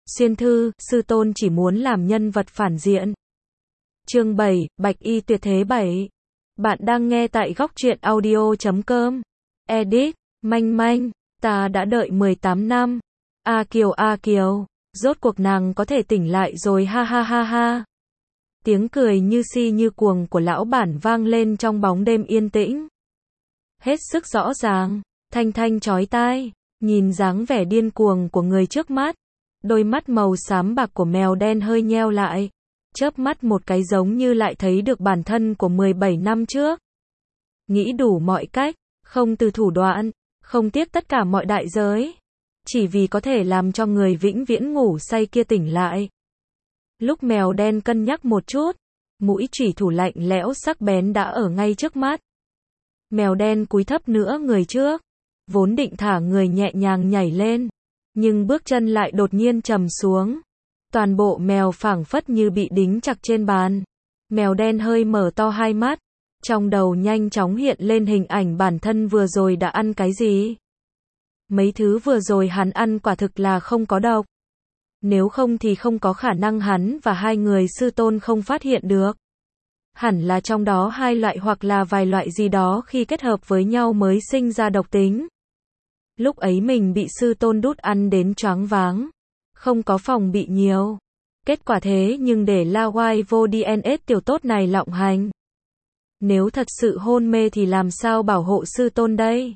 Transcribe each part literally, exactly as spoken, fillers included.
Xuyên thư, sư tôn chỉ muốn làm nhân vật phản diện. Chương bảy, Bạch y tuyệt thế bảy. Bạn đang nghe tại góc truyện audio chấm com. Edit, Manh Manh, ta đã đợi mười tám năm. A Kiều A Kiều, rốt cuộc nàng có thể tỉnh lại rồi ha ha ha ha. Tiếng cười như si như cuồng của lão bản vang lên trong bóng đêm yên tĩnh. Hết sức rõ ràng, thanh thanh chói tai, nhìn dáng vẻ điên cuồng của người trước mắt. Đôi mắt màu xám bạc của mèo đen hơi nheo lại, chớp mắt một cái giống như lại thấy được bản thân của mười bảy năm trước. Nghĩ đủ mọi cách, không từ thủ đoạn, không tiếc tất cả mọi đại giới, chỉ vì có thể làm cho người vĩnh viễn ngủ say kia tỉnh lại. Lúc mèo đen cân nhắc một chút, mũi chủy thủ lạnh lẽo sắc bén đã ở ngay trước mắt. Mèo đen cúi thấp nữa người trước, vốn định thả người nhẹ nhàng nhảy lên, nhưng bước chân lại đột nhiên trầm xuống. Toàn bộ mèo phảng phất như bị đính chặt trên bàn. Mèo đen hơi mở to hai mắt, trong đầu nhanh chóng hiện lên hình ảnh bản thân vừa rồi đã ăn cái gì. Mấy thứ vừa rồi hắn ăn quả thực là không có độc. Nếu không thì không có khả năng hắn và hai người sư tôn không phát hiện được. Hẳn là trong đó hai loại hoặc là vài loại gì đó khi kết hợp với nhau mới sinh ra độc tính. Lúc ấy mình bị sư tôn đút ăn đến choáng váng, không có phòng bị nhiều. Kết quả thế nhưng để La Hoài vô đê en ét tiểu tốt này lộng hành. Nếu thật sự hôn mê thì làm sao bảo hộ sư tôn đây?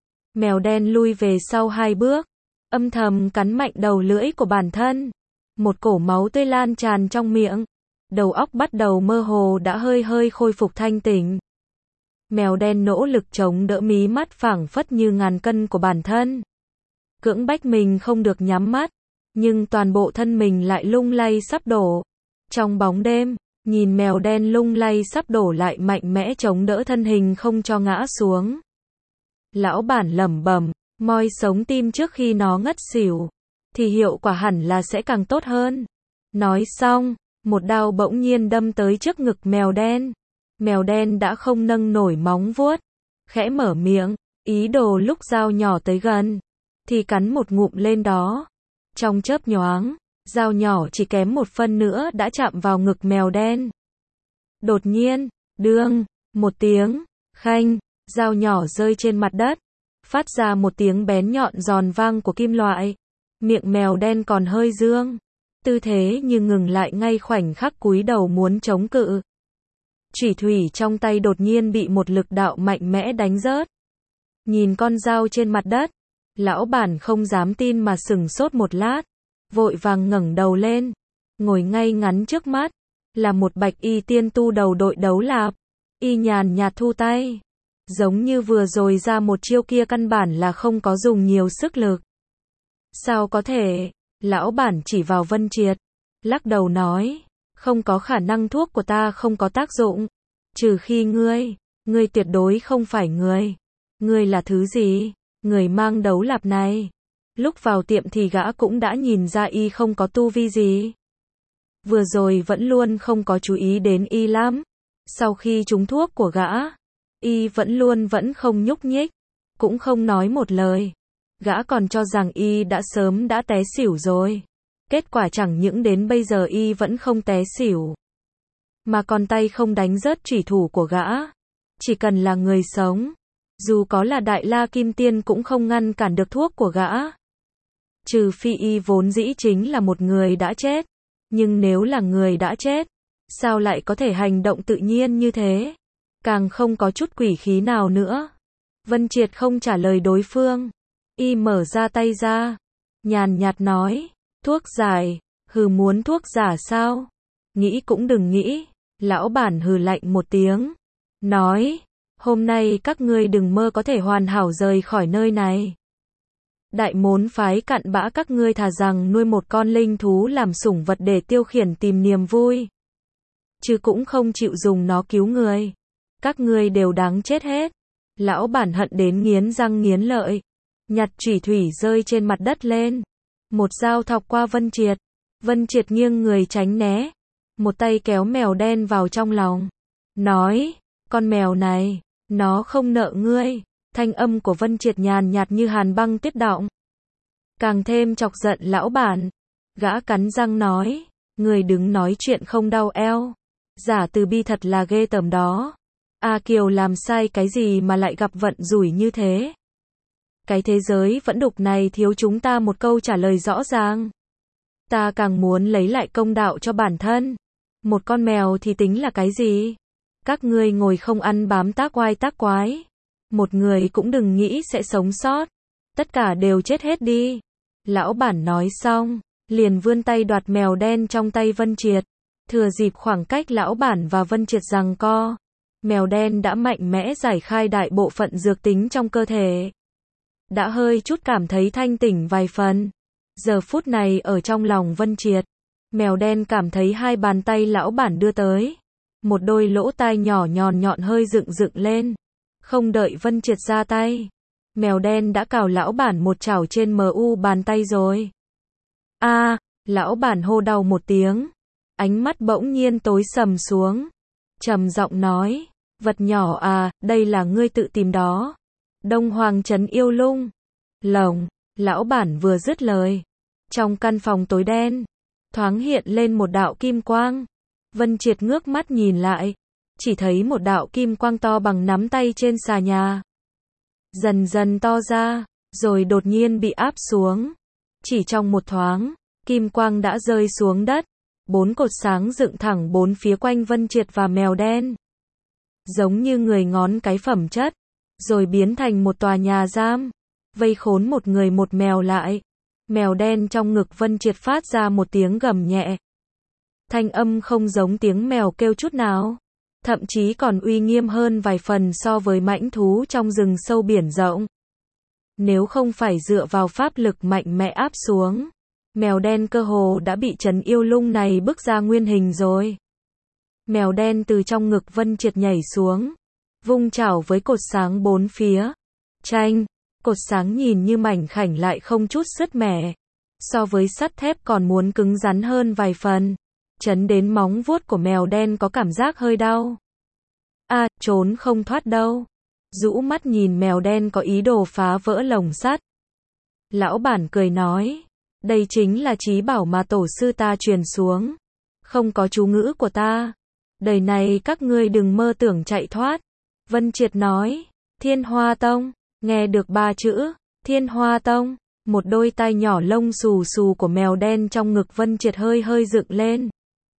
Mèo đen lui về sau hai bước, âm thầm cắn mạnh đầu lưỡi của bản thân. Một cổ máu tươi lan tràn trong miệng. Đầu óc bắt đầu mơ hồ đã hơi hơi khôi phục thanh tỉnh. Mèo đen nỗ lực chống đỡ mí mắt phảng phất như ngàn cân của bản thân. Cưỡng bách mình không được nhắm mắt, nhưng toàn bộ thân mình lại lung lay sắp đổ. Trong bóng đêm, nhìn mèo đen lung lay sắp đổ lại mạnh mẽ chống đỡ thân hình không cho ngã xuống. Lão bản lẩm bẩm, moi sống tim trước khi nó ngất xỉu, thì hiệu quả hẳn là sẽ càng tốt hơn. Nói xong, một đao bỗng nhiên đâm tới trước ngực mèo đen. Mèo đen đã không nâng nổi móng vuốt, khẽ mở miệng, ý đồ lúc dao nhỏ tới gần, thì cắn một ngụm lên đó. Trong chớp nhoáng, dao nhỏ chỉ kém một phân nữa đã chạm vào ngực mèo đen. Đột nhiên, đương, một tiếng, khanh, dao nhỏ rơi trên mặt đất, phát ra một tiếng bén nhọn giòn vang của kim loại. Miệng mèo đen còn hơi dương, tư thế như ngừng lại ngay khoảnh khắc cúi đầu muốn chống cự. Chủy thủy trong tay đột nhiên bị một lực đạo mạnh mẽ đánh rớt. Nhìn con dao trên mặt đất, lão bản không dám tin mà sửng sốt một lát, vội vàng ngẩng đầu lên, ngồi ngay ngắn trước mắt, là một bạch y tiên tu đầu đội đấu lạp. Y nhàn nhạt thu tay, giống như vừa rồi ra một chiêu kia căn bản là không có dùng nhiều sức lực. Sao có thể? Lão bản chỉ vào Vân Triệt, lắc đầu nói, không có khả năng thuốc của ta không có tác dụng, trừ khi ngươi, ngươi tuyệt đối không phải người. Ngươi là thứ gì? Người mang đấu lạp này. Lúc vào tiệm thì gã cũng đã nhìn ra y không có tu vi gì. Vừa rồi vẫn luôn không có chú ý đến y lắm. Sau khi trúng thuốc của gã, y vẫn luôn vẫn không nhúc nhích, cũng không nói một lời. Gã còn cho rằng y đã sớm đã té xỉu rồi. Kết quả chẳng những đến bây giờ y vẫn không té xỉu, mà còn tay không đánh rớt chủy thủ của gã. Chỉ cần là người sống, dù có là Đại La Kim Tiên cũng không ngăn cản được thuốc của gã. Trừ phi y vốn dĩ chính là một người đã chết. Nhưng nếu là người đã chết, sao lại có thể hành động tự nhiên như thế? Càng không có chút quỷ khí nào nữa. Vân Triệt không trả lời đối phương. Y mở ra tay ra, nhàn nhạt nói, thuốc giải, hừ muốn thuốc giả sao? Nghĩ cũng đừng nghĩ. Lão bản hừ lạnh một tiếng, nói, hôm nay các ngươi đừng mơ có thể hoàn hảo rời khỏi nơi này. Đại môn phái cặn bã các ngươi thà rằng nuôi một con linh thú làm sủng vật để tiêu khiển tìm niềm vui, chứ cũng không chịu dùng nó cứu người. Các ngươi đều đáng chết hết. Lão bản hận đến nghiến răng nghiến lợi, nhặt chủy thủy rơi trên mặt đất lên, một dao thọc qua Vân Triệt. Vân Triệt nghiêng người tránh né, một tay kéo mèo đen vào trong lòng, nói, con mèo này, nó không nợ ngươi. Thanh âm của Vân Triệt nhàn nhạt như hàn băng tuyết động, càng thêm chọc giận lão bản. Gã cắn răng nói, người đứng nói chuyện không đau eo. Giả từ bi thật là ghê tởm đó. A Kiều làm sai cái gì mà lại gặp vận rủi như thế? Cái thế giới vẫn đục này thiếu chúng ta một câu trả lời rõ ràng. Ta càng muốn lấy lại công đạo cho bản thân. Một con mèo thì tính là cái gì? Các ngươi ngồi không ăn bám tác oai tác quái. Một người cũng đừng nghĩ sẽ sống sót. Tất cả đều chết hết đi. Lão bản nói xong, liền vươn tay đoạt mèo đen trong tay Vân Triệt. Thừa dịp khoảng cách lão bản và Vân Triệt giằng co, mèo đen đã mạnh mẽ giải khai đại bộ phận dược tính trong cơ thể. Đã hơi chút cảm thấy thanh tỉnh vài phần. Giờ phút này ở trong lòng Vân Triệt, mèo đen cảm thấy hai bàn tay lão bản đưa tới. Một đôi lỗ tai nhỏ nhọn nhọn hơi dựng dựng lên. Không đợi Vân Triệt ra tay, mèo đen đã cào lão bản một chảo trên mu bàn tay rồi. A, lão bản hô đau một tiếng. Ánh mắt bỗng nhiên tối sầm xuống. Trầm giọng nói, vật nhỏ à, đây là ngươi tự tìm đó. Đông Hoàng Trấn Yêu Lung. Lồng, lão bản vừa dứt lời. Trong căn phòng tối đen, thoáng hiện lên một đạo kim quang. Vân Triệt ngước mắt nhìn lại, chỉ thấy một đạo kim quang to bằng nắm tay trên xà nhà. Dần dần to ra, rồi đột nhiên bị áp xuống. Chỉ trong một thoáng, kim quang đã rơi xuống đất. Bốn cột sáng dựng thẳng bốn phía quanh Vân Triệt và mèo đen. Giống như người ngón cái phẩm chất, rồi biến thành một tòa nhà giam, vây khốn một người một mèo lại. Mèo đen trong ngực Vân Triệt phát ra một tiếng gầm nhẹ. Thanh âm không giống tiếng mèo kêu chút nào, thậm chí còn uy nghiêm hơn vài phần so với mãnh thú trong rừng sâu biển rộng. Nếu không phải dựa vào pháp lực mạnh mẽ áp xuống, mèo đen cơ hồ đã bị Trấn Yêu Lung này bức ra nguyên hình rồi. Mèo đen từ trong ngực Vân Triệt nhảy xuống, vung chảo với cột sáng bốn phía. Chanh, cột sáng nhìn như mảnh khảnh lại không chút sứt mẻ. So với sắt thép còn muốn cứng rắn hơn vài phần. Chấn đến móng vuốt của mèo đen có cảm giác hơi đau. À, trốn không thoát đâu. Rũ mắt nhìn mèo đen có ý đồ phá vỡ lồng sắt. Lão bản cười nói, đây chính là trí bảo mà tổ sư ta truyền xuống. Không có chú ngữ của ta, đời này các ngươi đừng mơ tưởng chạy thoát. Vân Triệt nói, Thiên Hoa Tông. Nghe được ba chữ, Thiên Hoa Tông, một đôi tai nhỏ lông xù xù của mèo đen trong ngực Vân Triệt hơi hơi dựng lên.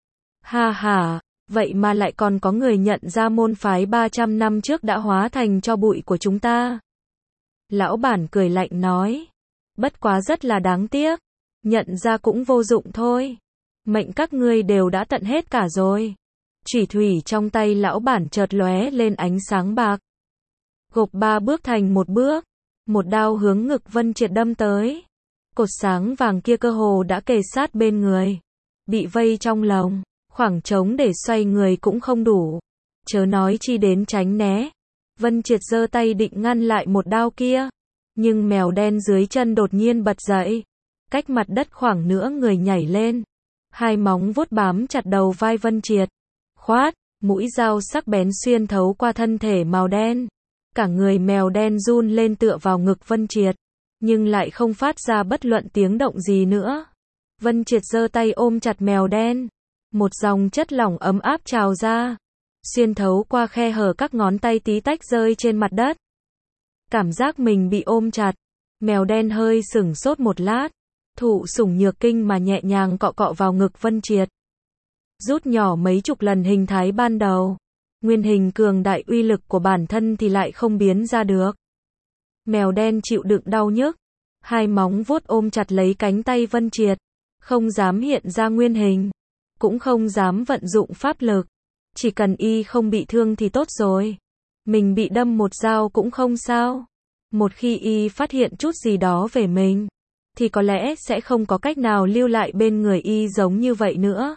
Ha ha, vậy mà lại còn có người nhận ra môn phái ba trăm năm trước đã hóa thành tro bụi của chúng ta. Lão bản cười lạnh nói, bất quá rất là đáng tiếc, nhận ra cũng vô dụng thôi. Mệnh các ngươi đều đã tận hết cả rồi. Chủy thủy trong tay lão bản chợt lóe lên ánh sáng bạc. Gộp ba bước thành một bước, một đao hướng ngực Vân Triệt đâm tới. Cột sáng vàng kia cơ hồ đã kề sát bên người, bị vây trong lồng, khoảng trống để xoay người cũng không đủ, chớ nói chi đến tránh né. Vân Triệt giơ tay định ngăn lại một đao kia, nhưng mèo đen dưới chân đột nhiên bật dậy, cách mặt đất khoảng nửa người nhảy lên, hai móng vuốt bám chặt đầu vai Vân Triệt. Khoát, mũi dao sắc bén xuyên thấu qua thân thể màu đen. Cả người mèo đen run lên tựa vào ngực Vân Triệt, nhưng lại không phát ra bất luận tiếng động gì nữa. Vân Triệt giơ tay ôm chặt mèo đen, một dòng chất lỏng ấm áp trào ra, xuyên thấu qua khe hở các ngón tay tí tách rơi trên mặt đất. Cảm giác mình bị ôm chặt, mèo đen hơi sửng sốt một lát, thụ sủng nhược kinh mà nhẹ nhàng cọ cọ vào ngực Vân Triệt. Rút nhỏ mấy chục lần hình thái ban đầu. Nguyên hình cường đại uy lực của bản thân thì lại không biến ra được. Mèo đen chịu đựng đau nhức, hai móng vuốt ôm chặt lấy cánh tay Vân Triệt, không dám hiện ra nguyên hình, cũng không dám vận dụng pháp lực. Chỉ cần y không bị thương thì tốt rồi. Mình bị đâm một dao cũng không sao. Một khi y phát hiện chút gì đó về mình, thì có lẽ sẽ không có cách nào lưu lại bên người y giống như vậy nữa.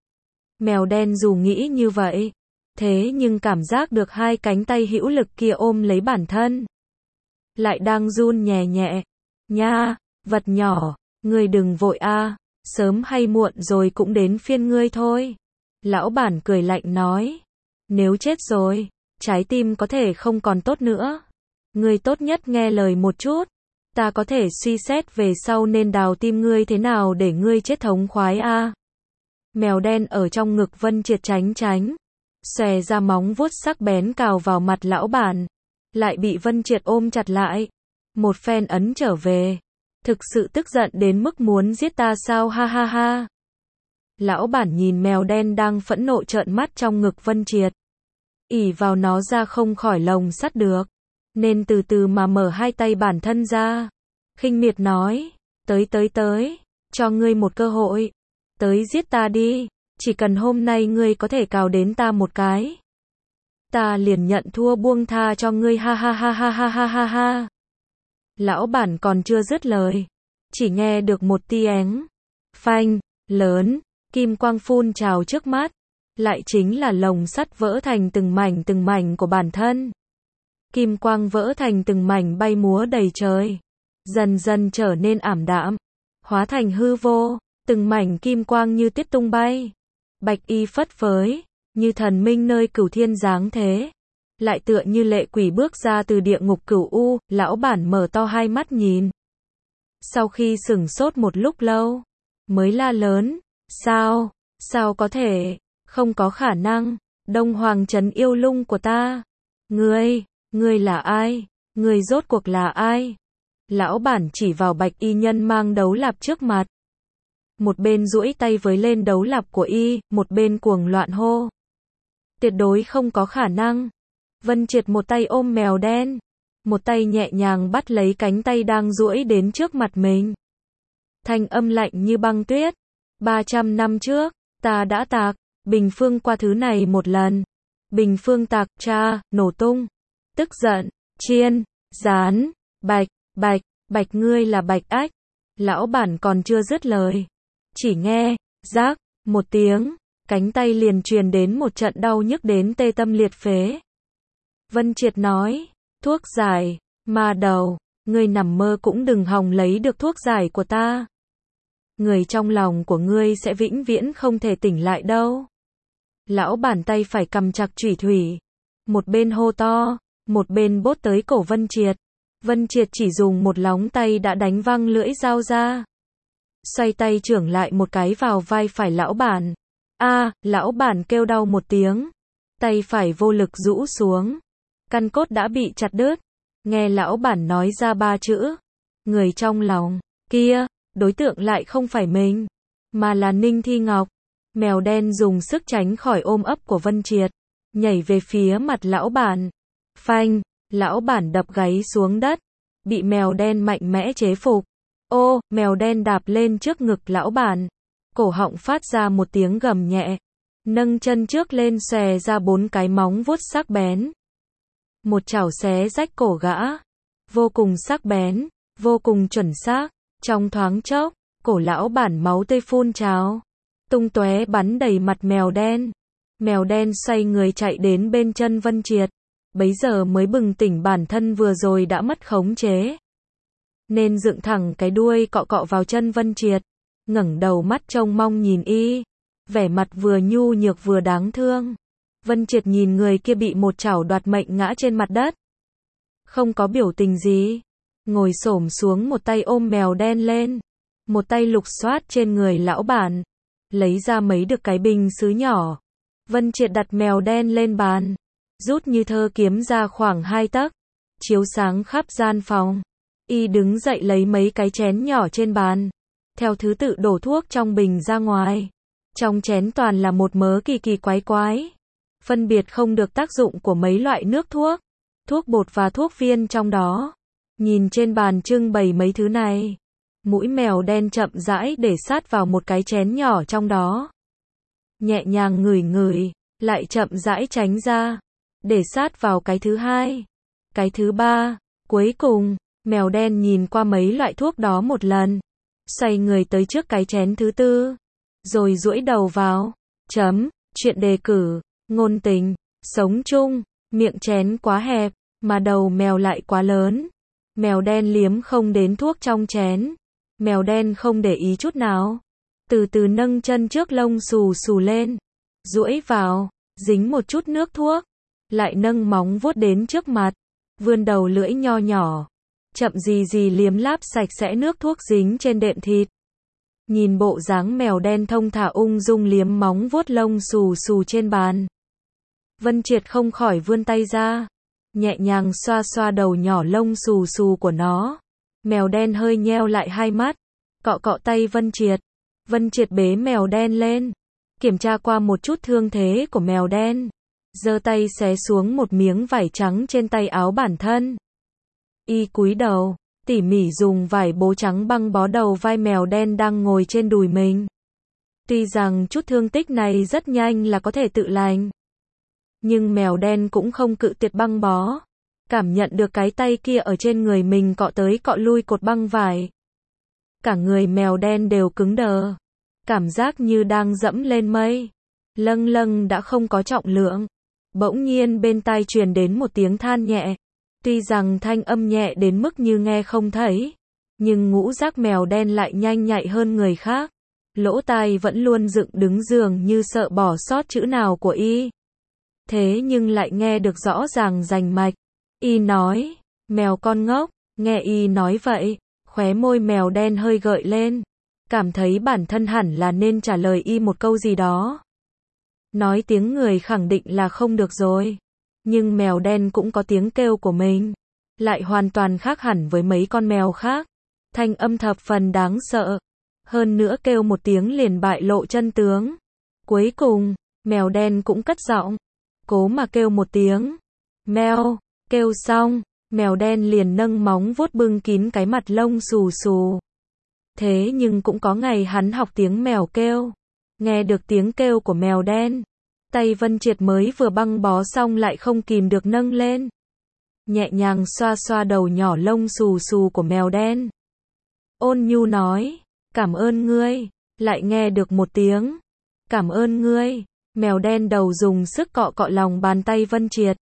Mèo đen dù nghĩ như vậy, thế nhưng cảm giác được hai cánh tay hữu lực kia ôm lấy bản thân, lại đang run nhẹ nhẹ. Nha, vật nhỏ, ngươi đừng vội a, sớm hay muộn rồi cũng đến phiên ngươi thôi. Lão bản cười lạnh nói, nếu chết rồi, trái tim có thể không còn tốt nữa. Ngươi tốt nhất nghe lời một chút, Ta có thể suy xét về sau nên đào tim ngươi thế nào để ngươi chết thống khoái a. Mèo đen ở trong ngực Vân Triệt tránh tránh, xòe ra móng vuốt sắc bén cào vào mặt lão bản, lại bị Vân Triệt ôm chặt lại, một phen ấn trở về. Thực sự tức giận đến mức muốn giết ta sao ha ha ha. Lão bản nhìn mèo đen đang phẫn nộ trợn mắt trong ngực Vân Triệt, ỉ vào nó ra không khỏi lồng sắt được, nên từ từ mà mở hai tay bản thân ra, khinh miệt nói, tới tới tới, cho ngươi một cơ hội, tới giết ta đi, chỉ cần hôm nay ngươi có thể cào đến ta một cái, ta liền nhận thua buông tha cho ngươi ha ha ha ha ha ha ha ha. Lão bản còn chưa dứt lời, chỉ nghe được một tiếng phanh lớn, kim quang phun trào trước mắt, lại chính là lồng sắt vỡ thành từng mảnh từng mảnh của bản thân. Kim quang vỡ thành từng mảnh bay múa đầy trời, dần dần trở nên ảm đạm, hóa thành hư vô, từng mảnh kim quang như tiết tung bay. Bạch y phất phới, như thần minh nơi cửu thiên giáng thế, lại tựa như lệ quỷ bước ra từ địa ngục cửu u. Lão bản mở to hai mắt nhìn, sau khi sửng sốt một lúc lâu, mới la lớn, sao, sao có thể, không có khả năng, Đông Hoàng trấn yêu lung của ta, ngươi, ngươi là ai, ngươi rốt cuộc là ai? Lão bản chỉ vào bạch y nhân mang đấu lạp trước mặt, một bên duỗi tay với lên đấu lạp của y, một bên cuồng loạn hô, tuyệt đối không có khả năng. Vân Triệt một tay ôm mèo đen, một tay nhẹ nhàng bắt lấy cánh tay đang duỗi đến trước mặt mình. Thanh âm lạnh như băng tuyết, ba trăm năm trước, ta đã tạc, Bình Phương qua thứ này một lần. Bình Phương tạc, cha, nổ tung. Tức giận, chiên, rán, bạch, bạch, bạch ngươi là bạch ách. Lão bản còn chưa dứt lời, chỉ nghe, rác, một tiếng, cánh tay liền truyền đến một trận đau nhức đến tê tâm liệt phế. Vân Triệt nói, thuốc giải, ma đầu, ngươi nằm mơ cũng đừng hòng lấy được thuốc giải của ta. Người trong lòng của ngươi sẽ vĩnh viễn không thể tỉnh lại đâu. Lão bản tay phải cầm chặt chủy thủy, một bên hô to, một bên bốt tới cổ Vân Triệt. Vân Triệt chỉ dùng một lóng tay đã đánh văng lưỡi dao ra. Xoay tay chưởng lại một cái vào vai phải lão bản. A, à, lão bản kêu đau một tiếng, tay phải vô lực rũ xuống, căn cốt đã bị chặt đứt. Nghe lão bản nói ra ba chữ, người trong lòng kia, đối tượng lại không phải mình, mà là Ninh Thi Ngọc. Mèo đen dùng sức tránh khỏi ôm ấp của Vân Triệt, nhảy về phía mặt lão bản. Phanh, lão bản đập gáy xuống đất, bị mèo đen mạnh mẽ chế phục. Ô, mèo đen đạp lên trước ngực lão bản, cổ họng phát ra một tiếng gầm nhẹ, nâng chân trước lên xòe ra bốn cái móng vuốt sắc bén. Một chảo xé rách cổ gã, vô cùng sắc bén, vô cùng chuẩn xác. Trong thoáng chốc, cổ lão bản máu tươi phun trào, tung tóe bắn đầy mặt mèo đen. Mèo đen xoay người chạy đến bên chân Vân Triệt, bấy giờ mới bừng tỉnh bản thân vừa rồi đã mất khống chế, nên dựng thẳng cái đuôi cọ cọ vào chân Vân Triệt, ngẩng đầu mắt trông mong nhìn y, vẻ mặt vừa nhu nhược vừa đáng thương. Vân Triệt nhìn người kia bị một chảo đoạt mệnh ngã trên mặt đất, không có biểu tình gì, ngồi xổm xuống, một tay ôm mèo đen lên, một tay lục soát trên người lão bản, lấy ra mấy được cái bình sứ nhỏ. Vân Triệt đặt mèo đen lên bàn, rút như thơ kiếm ra khoảng hai tấc, chiếu sáng khắp gian phòng. Y đứng dậy lấy mấy cái chén nhỏ trên bàn, theo thứ tự đổ thuốc trong bình ra ngoài. Trong chén toàn là một mớ kỳ kỳ quái quái, phân biệt không được tác dụng của mấy loại nước thuốc, thuốc bột và thuốc viên trong đó. Nhìn trên bàn trưng bày mấy thứ này, mũi mèo đen chậm rãi để sát vào một cái chén nhỏ trong đó, nhẹ nhàng ngửi ngửi, lại chậm rãi tránh ra, để sát vào cái thứ hai, cái thứ ba. Cuối cùng, mèo đen nhìn qua mấy loại thuốc đó một lần, xoay người tới trước cái chén thứ tư, rồi duỗi đầu vào. Chấm, chuyện đề cử, ngôn tình, sống chung, miệng chén quá hẹp, mà đầu mèo lại quá lớn. Mèo đen liếm không đến thuốc trong chén. Mèo đen không để ý chút nào, từ từ nâng chân trước lông xù xù lên, duỗi vào, dính một chút nước thuốc, lại nâng móng vuốt đến trước mặt, vươn đầu lưỡi nho nhỏ, chậm gì gì liếm láp sạch sẽ nước thuốc dính trên đệm thịt. Nhìn bộ dáng mèo đen thông thả ung dung liếm móng vuốt lông xù xù trên bàn. Vân Triệt không khỏi vươn tay ra, nhẹ nhàng xoa xoa đầu nhỏ lông xù xù của nó. Mèo đen hơi nheo lại hai mắt, cọ cọ tay Vân Triệt. Vân Triệt bế mèo đen lên, kiểm tra qua một chút thương thế của mèo đen, giơ tay xé xuống một miếng vải trắng trên tay áo bản thân. Y cúi đầu, tỉ mỉ dùng vải bố trắng băng bó đầu vai mèo đen đang ngồi trên đùi mình. Tuy rằng chút thương tích này rất nhanh là có thể tự lành, nhưng mèo đen cũng không cự tuyệt băng bó. Cảm nhận được cái tay kia ở trên người mình cọ tới cọ lui cột băng vải. Cả người mèo đen đều cứng đờ. Cảm giác như đang dẫm lên mây. Lâng lâng đã không có trọng lượng. Bỗng nhiên bên tai truyền đến một tiếng than nhẹ. Tuy rằng thanh âm nhẹ đến mức như nghe không thấy, nhưng ngũ giác mèo đen lại nhanh nhạy hơn người khác. Lỗ tai vẫn luôn dựng đứng dường như sợ bỏ sót chữ nào của y. Thế nhưng lại nghe được rõ ràng rành mạch. Y nói, mèo con ngốc. Nghe y nói vậy, khóe môi mèo đen hơi gợi lên. Cảm thấy bản thân hẳn là nên trả lời y một câu gì đó. Nói tiếng người khẳng định là không được rồi. Nhưng mèo đen cũng có tiếng kêu của mình. Lại hoàn toàn khác hẳn với mấy con mèo khác. Thanh âm thập phần đáng sợ. Hơn nữa kêu một tiếng liền bại lộ chân tướng. Cuối cùng, mèo đen cũng cất giọng. Cố mà kêu một tiếng. Mèo. Kêu xong, mèo đen liền nâng móng vuốt bưng kín cái mặt lông xù xù. Thế nhưng cũng có ngày hắn học tiếng mèo kêu. Nghe được tiếng kêu của mèo đen, tay Vân Triệt mới vừa băng bó xong lại không kìm được nâng lên. Nhẹ nhàng xoa xoa đầu nhỏ lông xù xù của mèo đen. Ôn nhu nói, cảm ơn ngươi. Lại nghe được một tiếng, cảm ơn ngươi. Mèo đen đầu dùng sức cọ cọ lòng bàn tay Vân Triệt.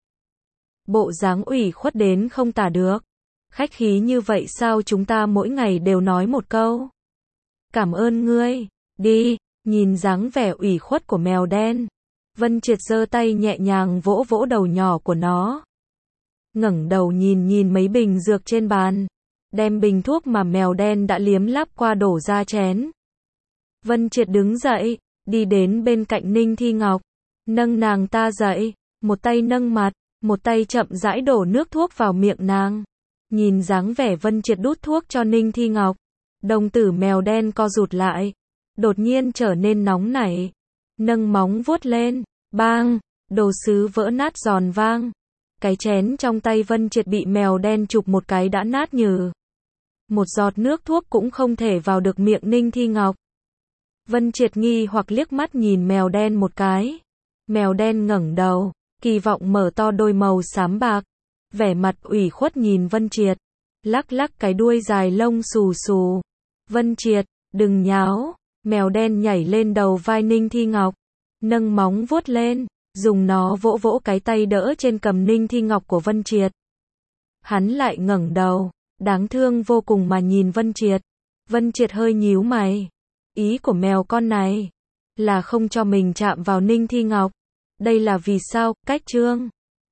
Bộ dáng ủy khuất đến không tả được. Khách khí như vậy sao chúng ta mỗi ngày đều nói một câu. Cảm ơn ngươi. Đi, nhìn dáng vẻ ủy khuất của mèo đen. Vân Triệt giơ tay nhẹ nhàng vỗ vỗ đầu nhỏ của nó. Ngẩng đầu nhìn nhìn mấy bình dược trên bàn. Đem bình thuốc mà mèo đen đã liếm láp qua đổ ra chén. Vân Triệt đứng dậy, đi đến bên cạnh Ninh Thi Ngọc. Nâng nàng ta dậy, một tay nâng mặt. Một tay chậm rãi đổ nước thuốc vào miệng nàng. Nhìn dáng vẻ Vân Triệt đút thuốc cho Ninh Thi Ngọc. Đồng tử mèo đen co rụt lại. Đột nhiên trở nên nóng nảy. Nâng móng vuốt lên. Bang. Đồ sứ vỡ nát giòn vang. Cái chén trong tay Vân Triệt bị mèo đen chụp một cái đã nát nhừ. Một giọt nước thuốc cũng không thể vào được miệng Ninh Thi Ngọc. Vân Triệt nghi hoặc liếc mắt nhìn mèo đen một cái. Mèo đen ngẩng đầu. Kỳ vọng mở to đôi màu xám bạc. Vẻ mặt ủy khuất nhìn Vân Triệt. Lắc lắc cái đuôi dài lông xù xù. Vân Triệt, đừng nháo. Mèo đen nhảy lên đầu vai Ninh Thi Ngọc. Nâng móng vuốt lên. Dùng nó vỗ vỗ cái tay đỡ trên cầm Ninh Thi Ngọc của Vân Triệt. Hắn lại ngẩng đầu. Đáng thương vô cùng mà nhìn Vân Triệt. Vân Triệt hơi nhíu mày. Ý của mèo con này là không cho mình chạm vào Ninh Thi Ngọc. Đây là vì sao? Cách chương